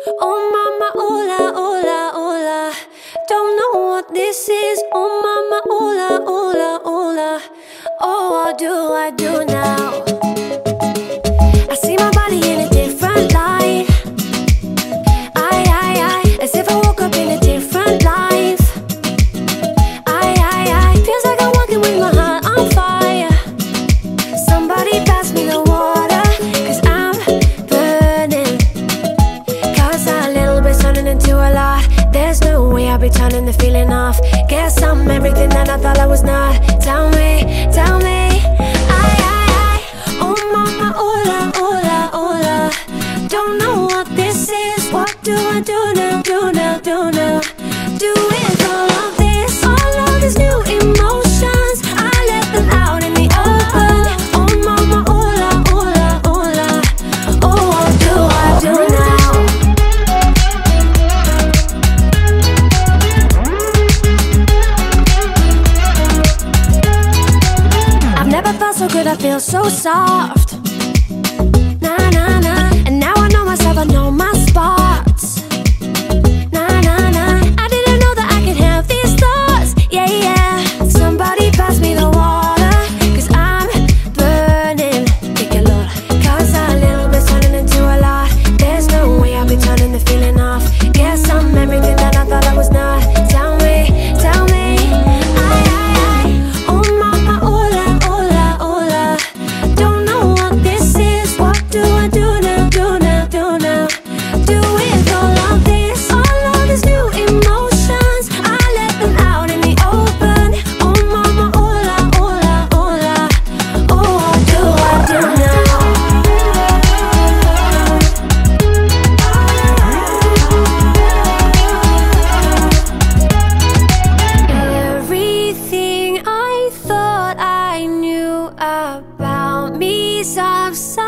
Oh mama, oola, oola, oola. Don't know what this is. Oh mama, oola, oola, oola. Oh, what do I do now? I see my body in a different light. I, as if I woke up in a different life. I, feels like I'm walking with my heart on fire. Somebody pass me the water, 'cause I'm burning. 'Cause a little bit's turning into a lot. There's no way I'll be turning the feeling off. Guess I'm everything that I thought I was not. Tell me, tell me. I, oh mama, oola, oola, oola. Don't know what this is. What do I do now, do now, do now? Do with all of this, all of these new emotions. I let them out in the open. Oh mama, oola, oola, oola. Oh, what do I do now? I've never felt so good, I feel so soft. Nah, nah, nah. And now I know myself, I know my spots. Nah, nah, nah. I didn't know that I could have these thoughts. Yeah, yeah. Somebody pass me the water, 'cause I'm burning. Que calor. 'Cause a little bit's turning into a lot. There's no way I'll be turning the feeling off. Guess I'm everything that I thought I was not. Tell me, tell me. I, oh mama, oola, oola, oola. Don't know what this is. What do I do now, do now, do now? Do with all of this, all of these new emotions. I let them out in the open. Oh mama, oola, oola, oola. Oh, what do I do now? Everything I thought I knew about me's upside